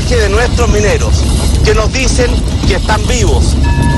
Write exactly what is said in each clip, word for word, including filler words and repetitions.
mensaje de nuestros mineros, que nos dicen que están vivos.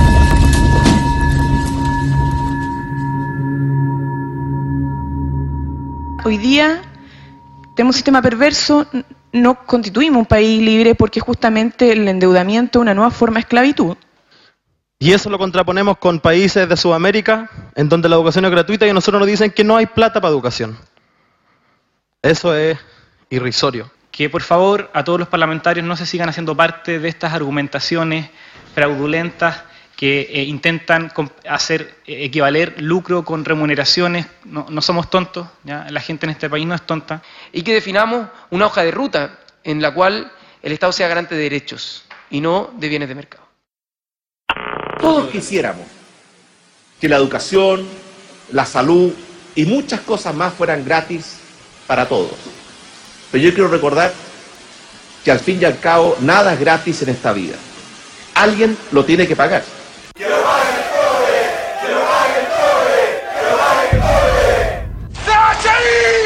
Hoy día tenemos un sistema perverso, no constituimos un país libre porque justamente el endeudamiento es una nueva forma de esclavitud. Y eso lo contraponemos con países de Sudamérica, en donde la educación es gratuita y a nosotros nos dicen que no hay plata para educación. Eso es irrisorio. Que por favor a todos los parlamentarios no se sigan haciendo parte de estas argumentaciones fraudulentas que eh, intentan hacer eh, equivaler lucro con remuneraciones. No, no somos tontos, ¿ya? La gente en este país no es tonta. Y que definamos una hoja de ruta en la cual el Estado sea garante de derechos y no de bienes de mercado. Todos quisiéramos que la educación, la salud y muchas cosas más fueran gratis para todos. Pero yo quiero recordar que al fin y al cabo nada es gratis en esta vida. Alguien lo tiene que pagar. ¡Que lo pague el cobre! ¡Que lo pague el cobre! ¡Que lo pague el cobre! ¡Se va a seguir!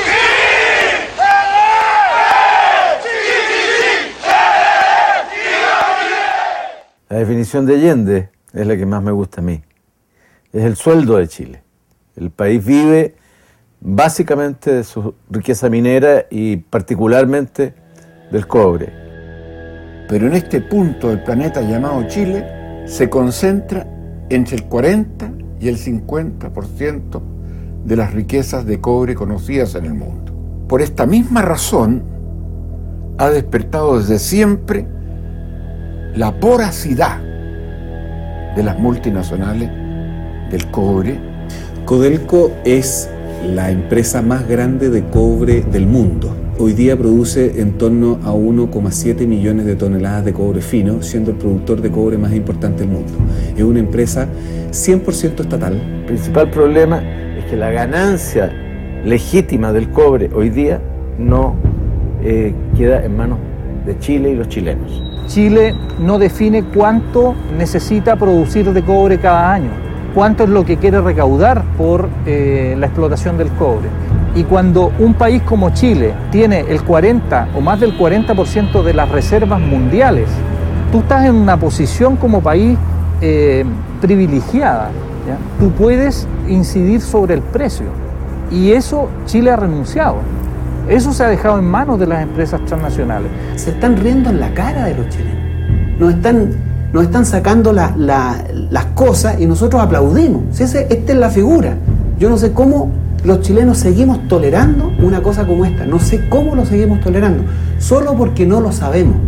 La definición de Allende es la que más me gusta a mí. Es el sueldo de Chile. El país vive básicamente de su riqueza minera y particularmente del cobre. Pero en este punto del planeta llamado Chile se concentra entre el cuarenta y el cincuenta por ciento de las riquezas de cobre conocidas en el mundo. Por esta misma razón ha despertado desde siempre la voracidad de las multinacionales del cobre. Codelco es la empresa más grande de cobre del mundo. Hoy día produce en torno a uno coma siete millones de toneladas de cobre fino, siendo el productor de cobre más importante del mundo. Es una empresa cien por ciento estatal. El principal problema es que la ganancia legítima del cobre hoy día no eh, queda en manos de Chile y los chilenos. Chile no define cuánto necesita producir de cobre cada año, cuánto es lo que quiere recaudar por eh, la explotación del cobre. Y cuando un país como Chile tiene el cuarenta o más del cuarenta por ciento de las reservas mundiales, tú estás en una posición como país eh, privilegiada, ¿ya? Tú puedes incidir sobre el precio y eso Chile ha renunciado. Eso se ha dejado en manos de las empresas transnacionales. Se están riendo en la cara de los chilenos. Nos están, nos están sacando la, la, las cosas y nosotros aplaudimos. Si ese, esta es la figura. Yo no sé cómo los chilenos seguimos tolerando una cosa como esta. No sé cómo lo seguimos tolerando. Solo porque no lo sabemos.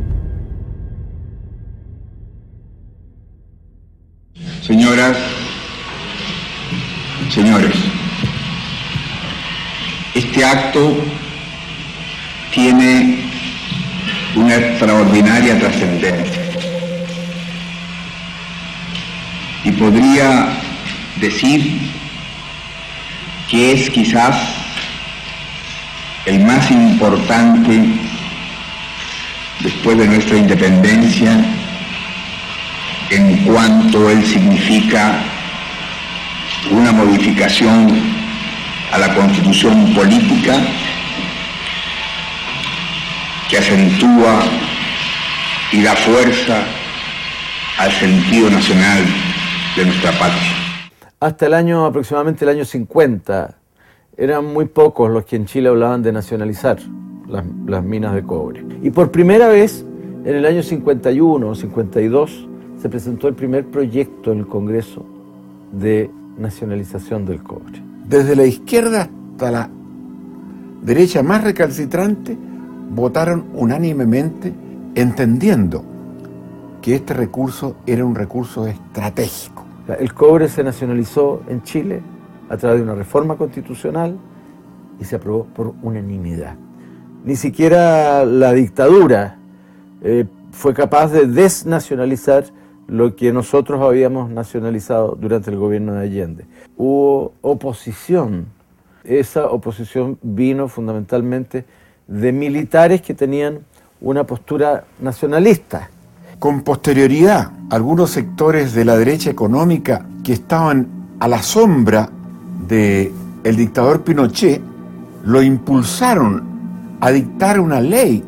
Señoras, señores, este acto tiene una extraordinaria trascendencia y podría decir que es quizás el más importante después de nuestra independencia en cuanto él significa una modificación a la Constitución política que acentúa y da fuerza al sentido nacional de nuestra patria. Hasta el año, aproximadamente el año cincuenta, eran muy pocos los que en Chile hablaban de nacionalizar las, las minas de cobre. Y por primera vez, en el año cincuenta y uno o cincuenta y dos, se presentó el primer proyecto en el Congreso de nacionalización del cobre. Desde la izquierda hasta la derecha más recalcitrante, votaron unánimemente entendiendo que este recurso era un recurso estratégico. El cobre se nacionalizó en Chile a través de una reforma constitucional y se aprobó por unanimidad. Ni siquiera la dictadura eh, fue capaz de desnacionalizar lo que nosotros habíamos nacionalizado durante el gobierno de Allende. Hubo oposición. Esa oposición vino fundamentalmente de militares que tenían una postura nacionalista. Con posterioridad, algunos sectores de la derecha económica que estaban a la sombra del dictador Pinochet lo impulsaron a dictar una ley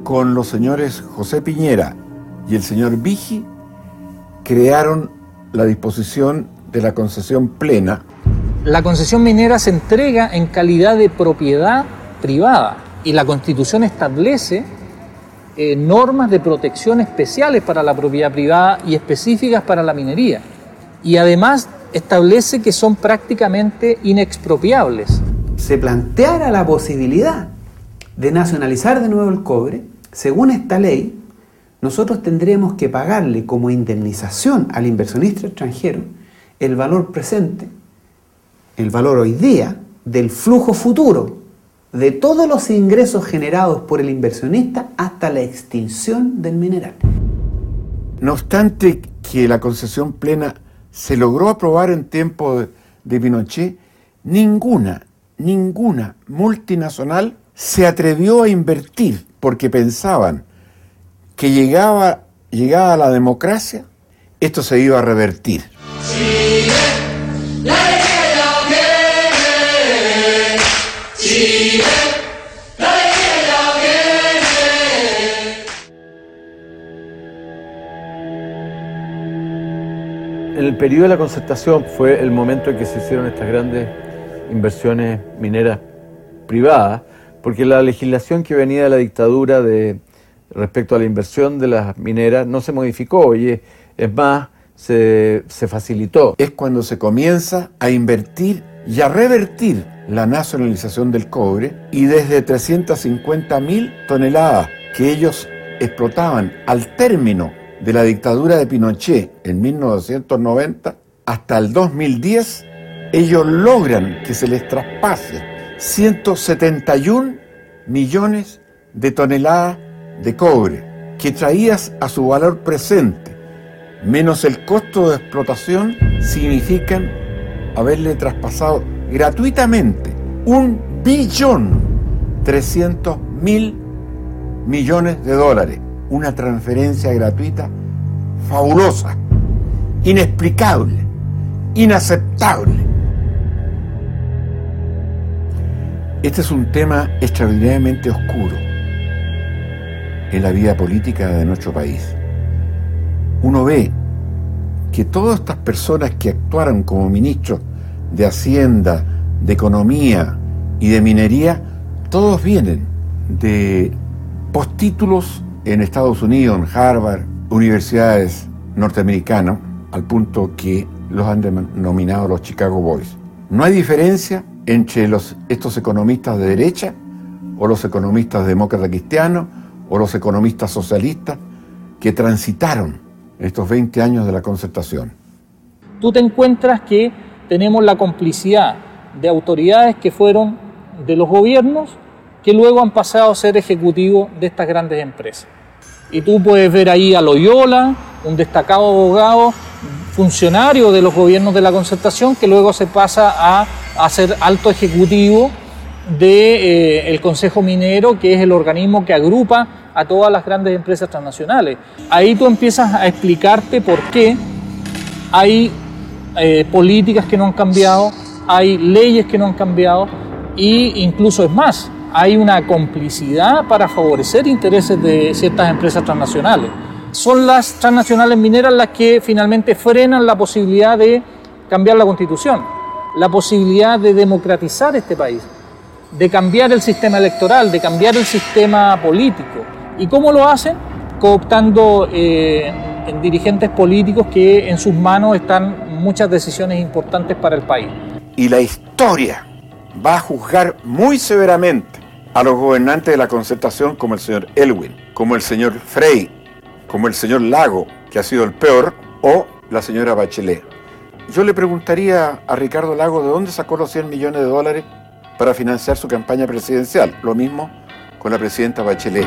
con los señores José Piñera y el señor Vigi, crearon la disposición de la concesión plena. La concesión minera se entrega en calidad de propiedad privada y la Constitución establece eh, normas de protección especiales para la propiedad privada y específicas para la minería. Y además establece que son prácticamente inexpropiables. Se planteara la posibilidad de nacionalizar de nuevo el cobre, según esta ley, nosotros tendríamos que pagarle como indemnización al inversionista extranjero el valor presente, el valor hoy día del flujo futuro de todos los ingresos generados por el inversionista hasta la extinción del mineral. No obstante que la concesión plena se logró aprobar en tiempo de, de Pinochet, ninguna, ninguna multinacional se atrevió a invertir porque pensaban que llegaba, llegada la democracia, esto se iba a revertir. Chile, la alegría ya viene. Chile, la alegría ya viene. En el periodo de la concertación fue el momento en que se hicieron estas grandes inversiones mineras privadas, porque la legislación que venía de la dictadura de, respecto a la inversión de las mineras no se modificó, oye, es más, se, se facilitó. Es cuando se comienza a invertir y a revertir la nacionalización del cobre, y desde trescientas cincuenta mil toneladas que ellos explotaban al término de la dictadura de Pinochet en mil novecientos noventa hasta el dos mil diez, ellos logran que se les traspase ciento setenta y un millones de toneladas de cobre, que traídas a su valor presente, menos el costo de explotación, significan haberle traspasado gratuitamente un billón trescientos mil millones de dólares. Una transferencia gratuita fabulosa, inexplicable, inaceptable. Este es un tema extraordinariamente oscuro en la vida política de nuestro país. Uno ve que todas estas personas que actuaron como ministros de Hacienda, de Economía y de Minería, todos vienen de postítulos en Estados Unidos, en Harvard, universidades norteamericanas, al punto que los han denominado los Chicago Boys. No hay diferencia entre los, estos economistas de derecha, o los economistas demócratas cristianos, o los economistas socialistas que transitaron estos veinte años de la concertación. Tú te encuentras que tenemos la complicidad de autoridades que fueron de los gobiernos, que luego han pasado a ser ejecutivos de estas grandes empresas. Y tú puedes ver ahí a Loyola, un destacado abogado, funcionario de los gobiernos de la concertación, que luego se pasa a, a ser alto ejecutivo del de, eh, Consejo Minero, que es el organismo que agrupa a todas las grandes empresas transnacionales. Ahí tú empiezas a explicarte por qué hay eh, políticas que no han cambiado, hay leyes que no han cambiado, e incluso es más, hay una complicidad para favorecer intereses de ciertas empresas transnacionales. Son las transnacionales mineras las que finalmente frenan la posibilidad de cambiar la Constitución, la posibilidad de democratizar este país, de cambiar el sistema electoral, de cambiar el sistema político. ¿Y cómo lo hacen? Cooptando eh, en dirigentes políticos que en sus manos están muchas decisiones importantes para el país. Y la historia va a juzgar muy severamente a los gobernantes de la concertación, como el señor Elwin, como el señor Frey, como el señor Lago, que ha sido el peor, o la señora Bachelet. Yo le preguntaría a Ricardo Lago de dónde sacó los cien millones de dólares para financiar su campaña presidencial. Lo mismo con la presidenta Bachelet,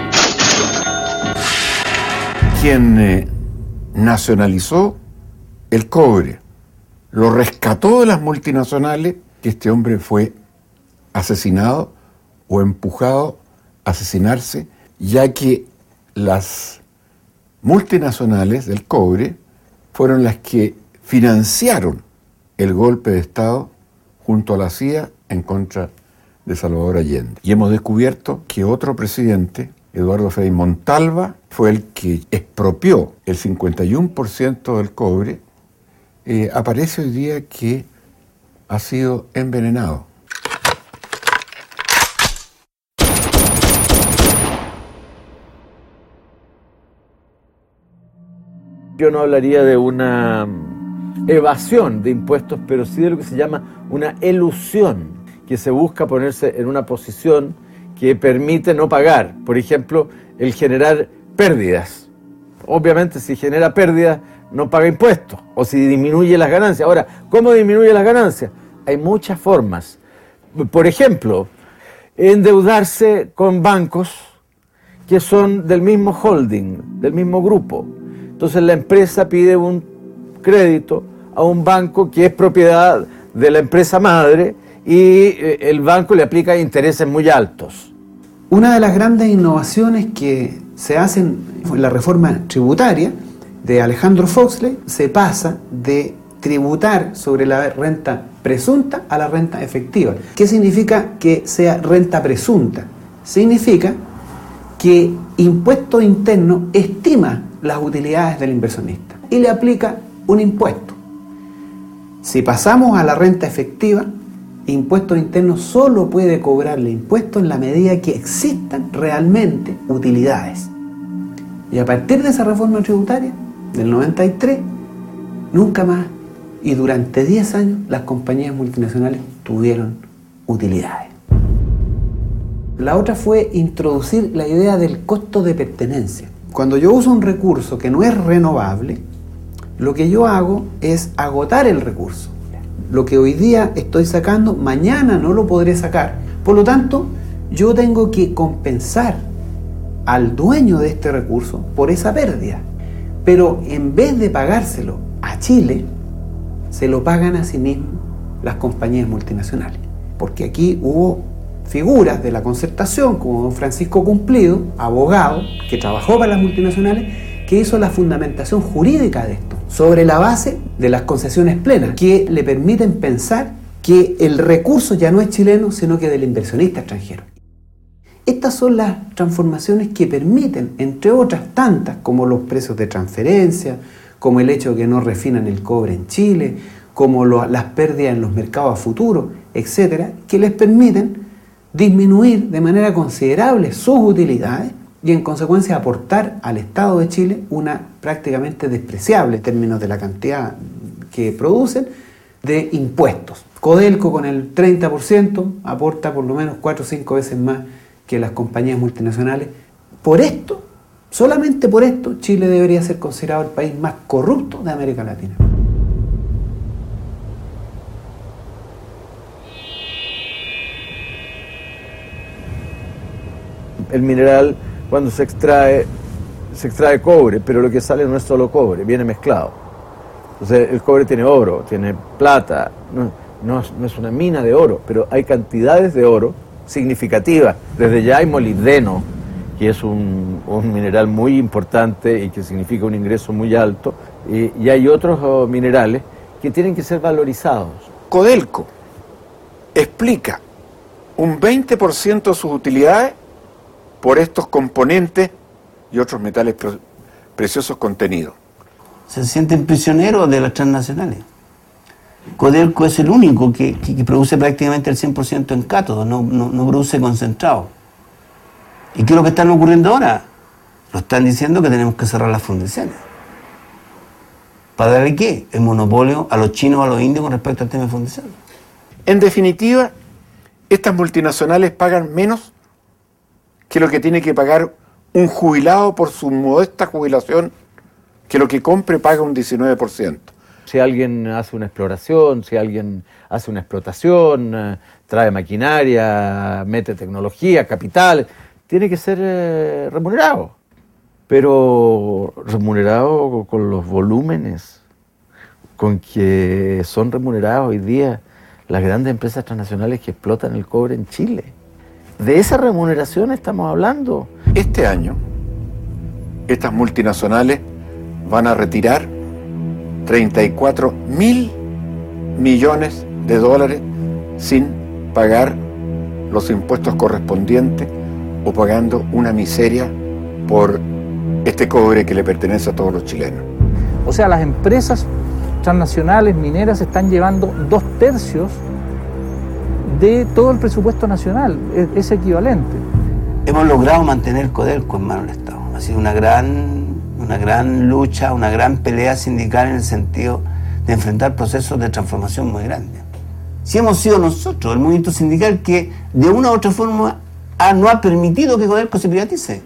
quien eh, nacionalizó el cobre, lo rescató de las multinacionales, que este hombre fue asesinado o empujado a asesinarse, ya que las multinacionales del cobre fueron las que financiaron el golpe de Estado junto a la C I A en contra de Salvador Allende. Y hemos descubierto que otro presidente, Eduardo Frei Montalva, fue el que expropió el cincuenta y uno por ciento del cobre, eh, aparece hoy día que ha sido envenenado. Yo no hablaría de una evasión de impuestos, pero sí de lo que se llama una elusión, que se busca ponerse en una posición que permite no pagar. Por ejemplo, el generar pérdidas. Obviamente, si genera pérdidas, no paga impuestos, o si disminuye las ganancias. Ahora, ¿cómo disminuye las ganancias? Hay muchas formas. Por ejemplo, endeudarse con bancos que son del mismo holding, del mismo grupo. Entonces la empresa pide un crédito a un banco que es propiedad de la empresa madre y el banco le aplica intereses muy altos. Una de las grandes innovaciones que se hacen en la reforma tributaria de Alejandro Foxley, se pasa de tributar sobre la renta presunta a la renta efectiva. ¿Qué significa que sea renta presunta? Significa que Impuesto Interno estima las utilidades del inversionista y le aplica un impuesto. Si pasamos a la renta efectiva, Impuesto Interno solo puede cobrarle impuestos en la medida que existan realmente utilidades. Y a partir de esa reforma tributaria del noventa y tres, nunca más y durante diez años las compañías multinacionales tuvieron utilidades. La otra fue introducir la idea del costo de pertenencia. Cuando yo uso un recurso que no es renovable, lo que yo hago es agotar el recurso. Lo que hoy día estoy sacando, mañana no lo podré sacar. Por lo tanto, yo tengo que compensar al dueño de este recurso por esa pérdida. Pero en vez de pagárselo a Chile, se lo pagan a sí mismos las compañías multinacionales. Porque aquí hubo figuras de la concertación, como don Francisco Cumplido, abogado, que trabajó para las multinacionales, que hizo la fundamentación jurídica de esto, sobre la base de las concesiones plenas, que le permiten pensar que el recurso ya no es chileno, sino que del inversionista extranjero. Estas son las transformaciones que permiten, entre otras tantas, como los precios de transferencia, como el hecho de que no refinan el cobre en Chile, como lo, las pérdidas en los mercados a futuro, etcétera, que les permiten disminuir de manera considerable sus utilidades y en consecuencia aportar al Estado de Chile una prácticamente despreciable en términos de la cantidad que producen de impuestos. Codelco con el treinta por ciento aporta por lo menos cuatro o cinco veces más que las compañías multinacionales. Por esto, solamente por esto, Chile debería ser considerado el país más corrupto de América Latina. El mineral, cuando se extrae, se extrae cobre, pero lo que sale no es solo cobre, viene mezclado. Entonces el cobre tiene oro, tiene plata, no, no, es, no es una mina de oro, pero hay cantidades de oro significativas. Desde ya hay molibdeno, que es un, un mineral muy importante y que significa un ingreso muy alto, y, y hay otros oh, minerales que tienen que ser valorizados. Codelco explica un veinte por ciento de sus utilidades por estos componentes y otros metales pre- preciosos contenidos. Se sienten prisioneros de las transnacionales. Codelco es el único que, que, que produce prácticamente el cien por ciento en cátodos, no, no, no produce concentrado. ¿Y qué es lo que están ocurriendo ahora? Lo están diciendo que tenemos que cerrar las fundiciones. ¿Para darle qué? El monopolio a los chinos o a los indios con respecto al tema de fundiciones. En definitiva, estas multinacionales pagan menos que lo que tiene que pagar un jubilado por su modesta jubilación, que lo que compre paga un diecinueve por ciento. Si alguien hace una exploración, si alguien hace una explotación, eh, trae maquinaria, mete tecnología, capital, tiene que ser eh, remunerado. Pero remunerado con los volúmenes con que son remunerados hoy día las grandes empresas transnacionales que explotan el cobre en Chile. De esa remuneración estamos hablando. Este año, estas multinacionales van a retirar treinta y cuatro mil millones de dólares sin pagar los impuestos correspondientes o pagando una miseria por este cobre que le pertenece a todos los chilenos. O sea, las empresas transnacionales mineras están llevando dos tercios de todo el presupuesto nacional, es, es equivalente. Hemos logrado mantener Codelco en manos del Estado. Ha sido una gran, una gran lucha, una gran pelea sindical en el sentido de enfrentar procesos de transformación muy grandes. Si hemos sido nosotros, el movimiento sindical, que de una u otra forma ha, no ha permitido que Codelco se privatice.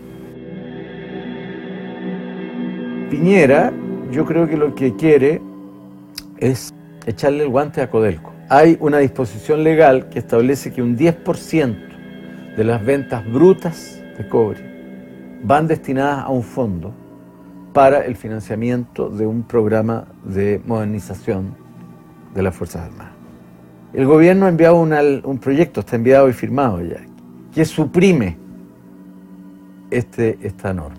Piñera, yo creo que lo que quiere es echarle el guante a Codelco. Hay una disposición legal que establece que un diez por ciento de las ventas brutas de cobre van destinadas a un fondo para el financiamiento de un programa de modernización de las Fuerzas Armadas. El gobierno ha enviado una, un proyecto, está enviado y firmado ya, que suprime este, esta norma.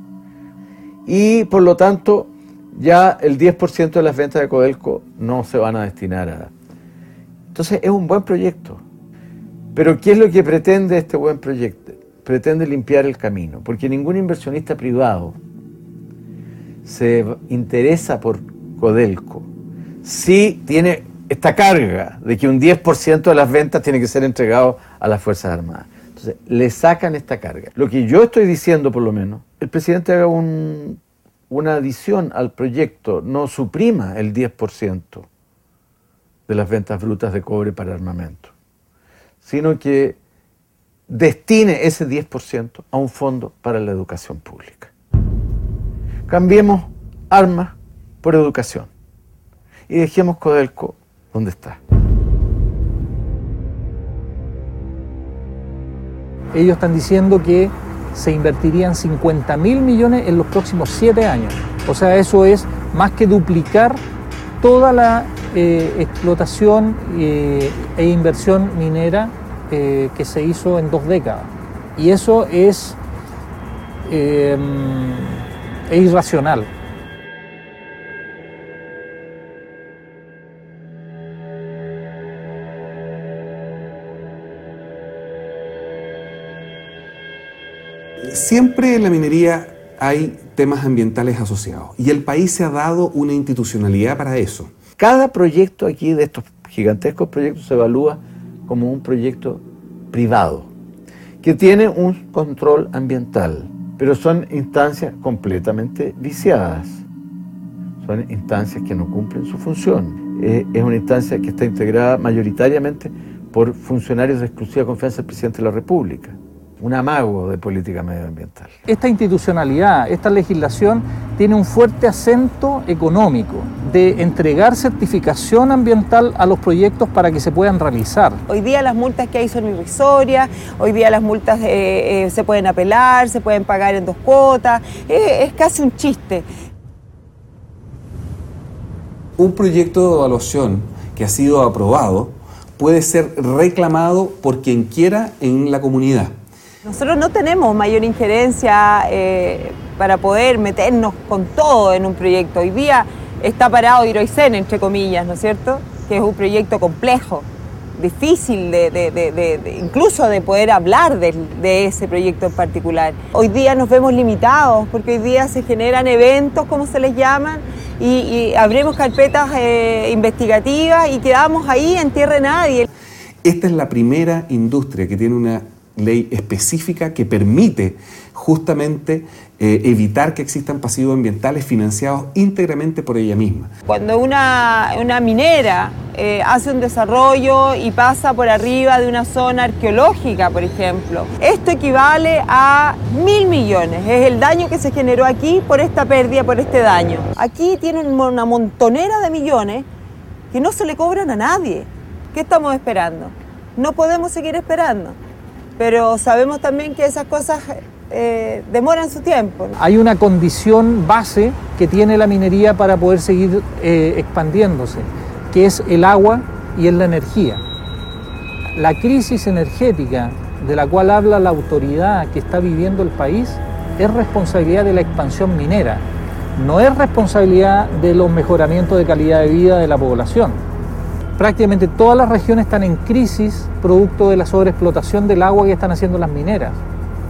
Y por lo tanto, ya el diez por ciento de las ventas de Codelco no se van a destinar a... Entonces es un buen proyecto. Pero ¿qué es lo que pretende este buen proyecto? Pretende limpiar el camino, porque ningún inversionista privado se interesa por Codelco si tiene esta carga de que un diez por ciento de las ventas tiene que ser entregado a las Fuerzas Armadas. Entonces, le sacan esta carga. Lo que yo estoy diciendo, por lo menos, el presidente haga un, una adición al proyecto, no suprima el diez por ciento de las ventas brutas de cobre para armamento, sino que destine ese diez por ciento a un fondo para la educación pública. Cambiemos armas por educación y dejemos Codelco donde está. Ellos están diciendo que se invertirían cincuenta mil millones en los próximos siete años. O sea, eso es más que duplicar toda la eh, explotación eh, e inversión minera eh, que se hizo en dos décadas. Y eso es, eh, es irracional. Siempre en la minería hay temas ambientales asociados y el país se ha dado una institucionalidad para eso. Cada proyecto aquí de estos gigantescos proyectos se evalúa como un proyecto privado que tiene un control ambiental, pero son instancias completamente viciadas. Son instancias que no cumplen su función. Eh, es una instancia que está integrada mayoritariamente por funcionarios de exclusiva confianza del presidente de la República. Un amago de política medioambiental. Esta institucionalidad, esta legislación tiene un fuerte acento económico de entregar certificación ambiental a los proyectos para que se puedan realizar. Hoy día las multas que hay son irrisorias, hoy día las multas eh, eh, se pueden apelar, se pueden pagar en dos cuotas, eh, es casi un chiste. Un proyecto de evaluación que ha sido aprobado puede ser reclamado por quien quiera en la comunidad. Nosotros no tenemos mayor injerencia eh, para poder meternos con todo en un proyecto. Hoy día está parado Iroicén, entre comillas, ¿no es cierto? Que es un proyecto complejo, difícil de, de, de, de, de incluso de poder hablar de, de ese proyecto en particular. Hoy día nos vemos limitados porque hoy día se generan eventos, como se les llaman, y, y abrimos carpetas eh, investigativas y quedamos ahí en tierra de nadie. Esta es la primera industria que tiene una ley específica que permite justamente eh, evitar que existan pasivos ambientales financiados íntegramente por ella misma. Cuando una, una minera eh, hace un desarrollo y pasa por arriba de una zona arqueológica, por ejemplo, esto equivale a mil millones. Es el daño que se generó aquí por esta pérdida, por este daño. Aquí tienen una montonera de millones que no se le cobran a nadie. ¿Qué estamos esperando? No podemos seguir esperando. Pero sabemos también que esas cosas eh, demoran su tiempo, ¿no? Hay una condición base que tiene la minería para poder seguir eh, expandiéndose, que es el agua y es la energía. La crisis energética de la cual habla la autoridad que está viviendo el país es responsabilidad de la expansión minera, no es responsabilidad de los mejoramientos de calidad de vida de la población. Prácticamente todas las regiones están en crisis producto de la sobreexplotación del agua que están haciendo las mineras.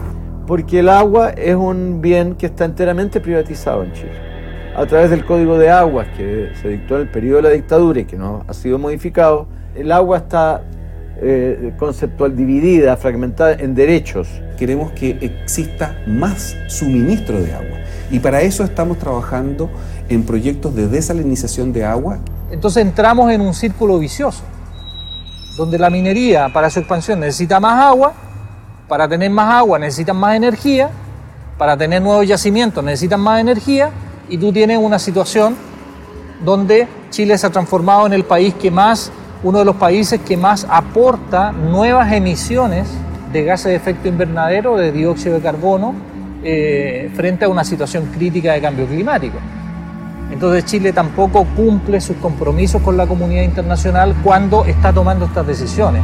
Porque el agua es un bien que está enteramente privatizado en Chile. A través del Código de Aguas que se dictó en el periodo de la dictadura y que no ha sido modificado, el agua está eh, conceptual dividida, fragmentada en derechos. Queremos que exista más suministro de agua y para eso estamos trabajando en proyectos de desalinización de agua. Entonces entramos en un círculo vicioso, donde la minería para su expansión necesita más agua, para tener más agua necesitan más energía, para tener nuevos yacimientos necesitan más energía, y tú tienes una situación donde Chile se ha transformado en el país que más, uno de los países que más aporta nuevas emisiones de gases de efecto invernadero, de dióxido de carbono, eh, frente a una situación crítica de cambio climático. Entonces Chile tampoco cumple sus compromisos con la comunidad internacional cuando está tomando estas decisiones.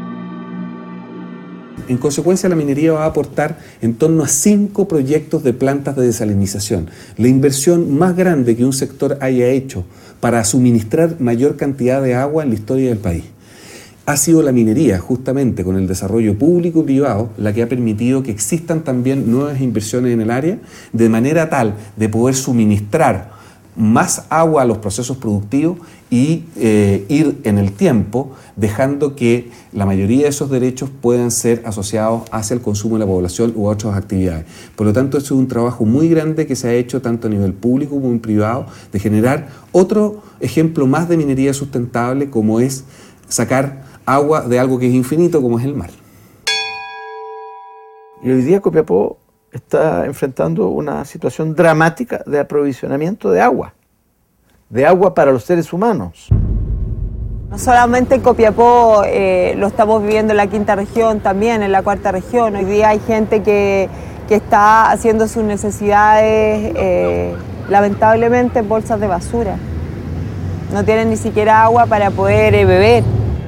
En consecuencia, la minería va a aportar en torno a cinco proyectos de plantas de desalinización. La inversión más grande que un sector haya hecho para suministrar mayor cantidad de agua en la historia del país. Ha sido la minería, justamente con el desarrollo público y privado, la que ha permitido que existan también nuevas inversiones en el área, de manera tal de poder suministrar más agua a los procesos productivos y eh, ir en el tiempo dejando que la mayoría de esos derechos puedan ser asociados hacia el consumo de la población u otras actividades. Por lo tanto, esto es un trabajo muy grande que se ha hecho tanto a nivel público como en privado, de generar otro ejemplo más de minería sustentable, como es sacar agua de algo que es infinito, como es el mar. Y hoy día Copiapó está enfrentando una situación dramática de aprovisionamiento de agua, de agua para los seres humanos. No solamente en Copiapó, eh, lo estamos viviendo en la quinta región, también en la cuarta región. Hoy día hay gente que, que está haciendo sus necesidades, eh, lamentablemente, en bolsas de basura. No tienen ni siquiera agua para poder eh, beber.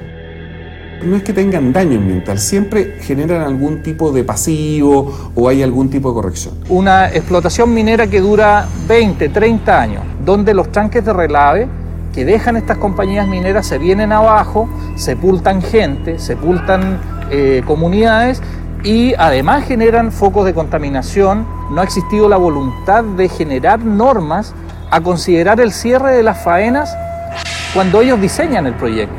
No es que tengan daño ambiental, siempre generan algún tipo de pasivo o hay algún tipo de corrección. Una explotación minera que dura veinte, treinta años, donde los tanques de relave que dejan estas compañías mineras se vienen abajo, sepultan gente, sepultan eh, comunidades y además generan focos de contaminación. No ha existido la voluntad de generar normas a considerar el cierre de las faenas cuando ellos diseñan el proyecto.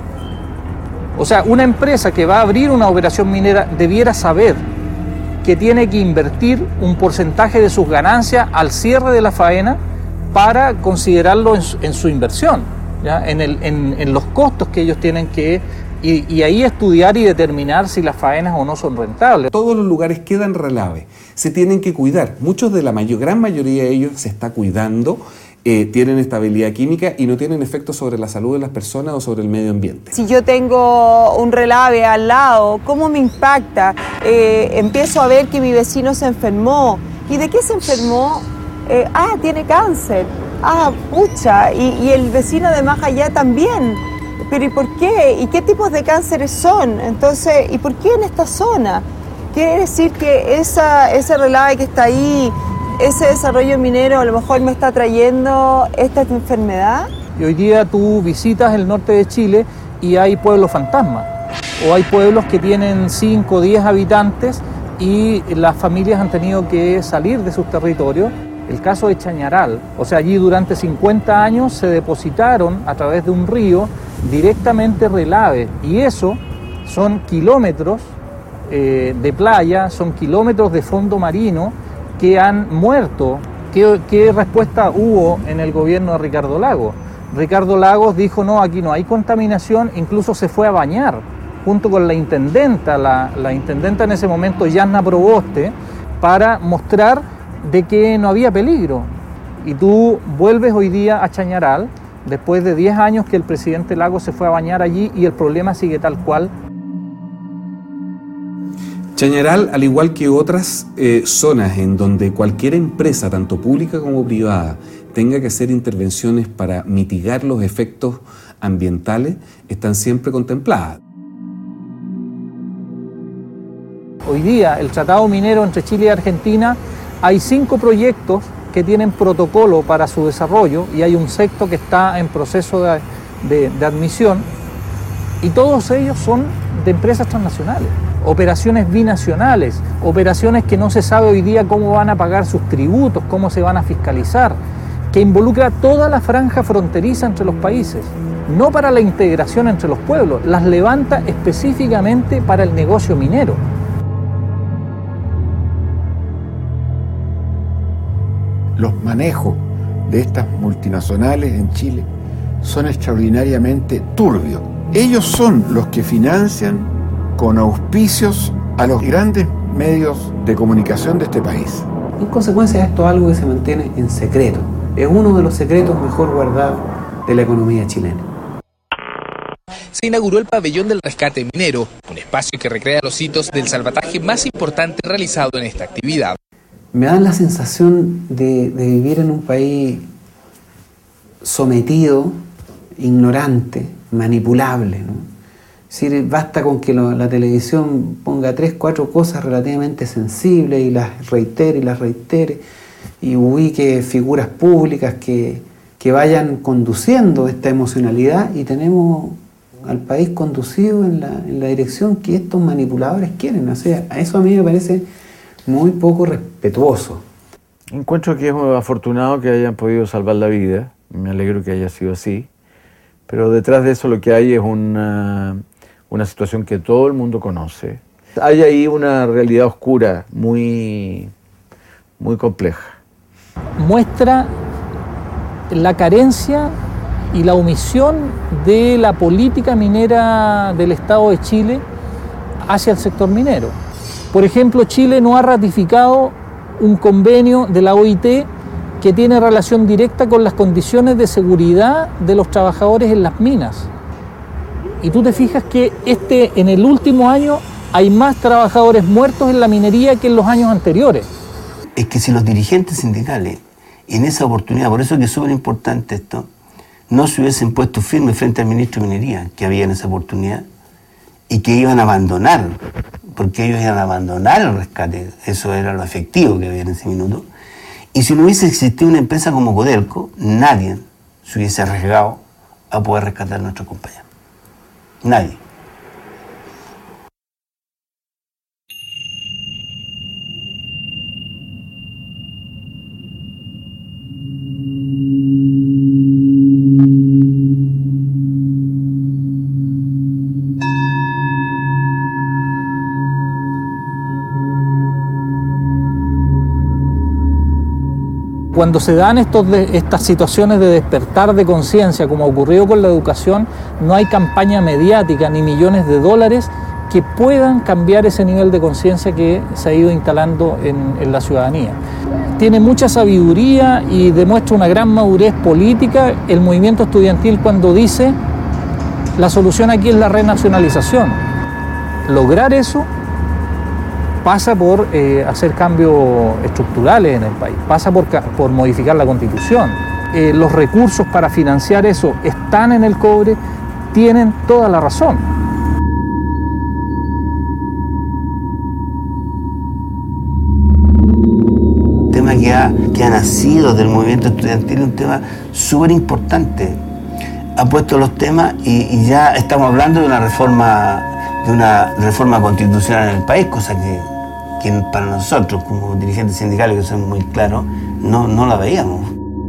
O sea, una empresa que va a abrir una operación minera debiera saber que tiene que invertir un porcentaje de sus ganancias al cierre de la faena para considerarlo en su, en su inversión, ¿ya? En, el, en, en los costos que ellos tienen que... Y, y ahí estudiar y determinar si las faenas o no son rentables. Todos los lugares quedan relave, se tienen que cuidar. Muchos de la mayor, gran mayoría de ellos se está cuidando. Eh, tienen estabilidad química y no tienen efectos sobre la salud de las personas o sobre el medio ambiente. Si yo tengo un relave al lado, ¿cómo me impacta? Eh, empiezo a ver que mi vecino se enfermó. ¿Y de qué se enfermó? Eh, ah, tiene cáncer. Ah, pucha. Y, y el vecino de más allá también. ¿Pero y por qué? ¿Y qué tipos de cánceres son? Entonces, ¿y por qué en esta zona? Quiere decir que esa, ese relave que está ahí, ese desarrollo minero a lo mejor me está trayendo esta enfermedad. Y hoy día tú visitas el norte de Chile y hay pueblos fantasmas, o hay pueblos que tienen cinco o diez habitantes y las familias han tenido que salir de sus territorios. El caso de Chañaral, o sea, allí durante cincuenta años se depositaron a través de un río directamente relaves, y eso son kilómetros eh, de playa, son kilómetros de fondo marino que han muerto. ¿Qué, qué respuesta hubo en el gobierno de Ricardo Lagos? Ricardo Lagos dijo, no, aquí no hay contaminación, incluso se fue a bañar junto con la intendenta, la, la intendenta en ese momento, Yasna Proboste, para mostrar de que no había peligro. Y tú vuelves hoy día a Chañaral, después de diez años que el presidente Lagos se fue a bañar allí y el problema sigue tal cual. Chañaral, al igual que otras eh, zonas en donde cualquier empresa, tanto pública como privada, tenga que hacer intervenciones para mitigar los efectos ambientales, están siempre contempladas. Hoy día, el tratado minero entre Chile y Argentina, hay cinco proyectos que tienen protocolo para su desarrollo y hay un sexto que está en proceso de, de, de admisión. Y todos ellos son de empresas transnacionales, operaciones binacionales, operaciones que no se sabe hoy día cómo van a pagar sus tributos, cómo se van a fiscalizar, que involucra toda la franja fronteriza entre los países, no para la integración entre los pueblos, las levanta específicamente para el negocio minero. Los manejos de estas multinacionales en Chile son extraordinariamente turbios. Ellos son los que financian con auspicios a los grandes medios de comunicación de este país. En consecuencia, esto es algo que se mantiene en secreto. Es uno de los secretos mejor guardados de la economía chilena. Se inauguró el Pabellón del Rescate Minero, un espacio que recrea los hitos del salvataje más importante realizado en esta actividad. Me da la sensación de, de vivir en un país sometido, ignorante, manipulable, ¿no? Es decir, basta con que lo, la televisión ponga tres, cuatro cosas relativamente sensibles y las reitere y las reitere y ubique figuras públicas que, que vayan conduciendo esta emocionalidad y tenemos al país conducido en la, en la dirección que estos manipuladores quieren. O sea, eso a mí me parece muy poco respetuoso. Encuentro que es afortunado que hayan podido salvar la vida, me alegro que haya sido así, pero detrás de eso lo que hay es una, una situación que todo el mundo conoce. Hay ahí una realidad oscura muy, muy compleja. Muestra la carencia y la omisión de la política minera del Estado de Chile hacia el sector minero. Por ejemplo, Chile no ha ratificado un convenio de la O I T que tiene relación directa con las condiciones de seguridad de los trabajadores en las minas. Y tú te fijas que este, en el último año hay más trabajadores muertos en la minería que en los años anteriores. Es que si los dirigentes sindicales en esa oportunidad, por eso es que es súper importante esto, no se hubiesen puesto firmes frente al ministro de Minería que había en esa oportunidad y que iban a abandonar, porque ellos iban a abandonar el rescate, eso era lo efectivo que había en ese minuto. Y si no hubiese existido una empresa como Codelco, nadie se hubiese arriesgado a poder rescatar a nuestros compañeros. Nadie. Cuando se dan estos de, estas situaciones de despertar de conciencia, como ocurrió con la educación, no hay campaña mediática ni millones de dólares que puedan cambiar ese nivel de conciencia que se ha ido instalando en, en la ciudadanía. Tiene mucha sabiduría y demuestra una gran madurez política el movimiento estudiantil cuando dice la solución aquí es la renacionalización. Lograr eso pasa por eh, hacer cambios estructurales en el país, pasa por, por modificar la Constitución. Eh, los recursos para financiar eso están en el cobre, tienen toda la razón. El tema que ha, que ha nacido del movimiento estudiantil es un tema súper importante. Ha puesto los temas y, y ya estamos hablando de una reforma, de una reforma constitucional en el país, cosa que que para nosotros, como dirigentes sindicales que son muy claros, no, no la veíamos.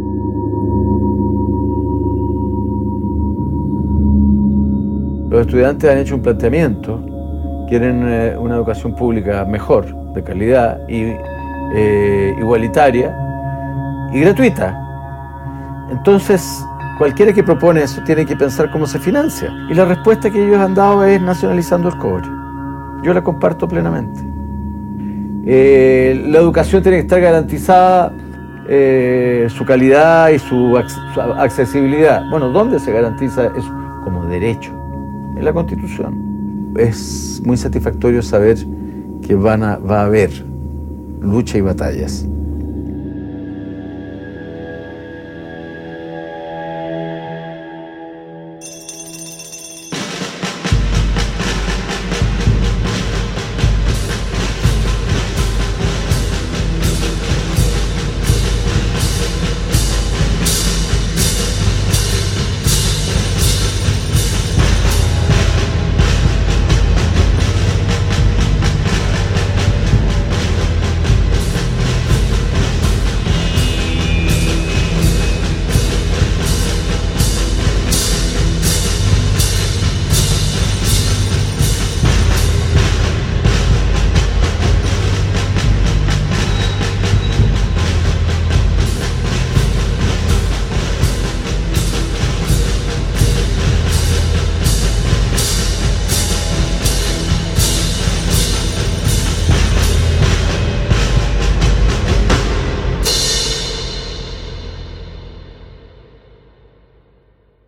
Los estudiantes han hecho un planteamiento, quieren eh, una educación pública mejor, de calidad, y, eh, igualitaria y gratuita. Entonces, cualquiera que propone eso tiene que pensar cómo se financia. Y la respuesta que ellos han dado es nacionalizando el cobre. Yo la comparto plenamente. Eh, la educación tiene que estar garantizada, eh, su calidad y su, ac- su accesibilidad. Bueno, ¿dónde se garantiza eso? Como derecho, en la Constitución. Es muy satisfactorio saber que van a, va a haber lucha y batallas.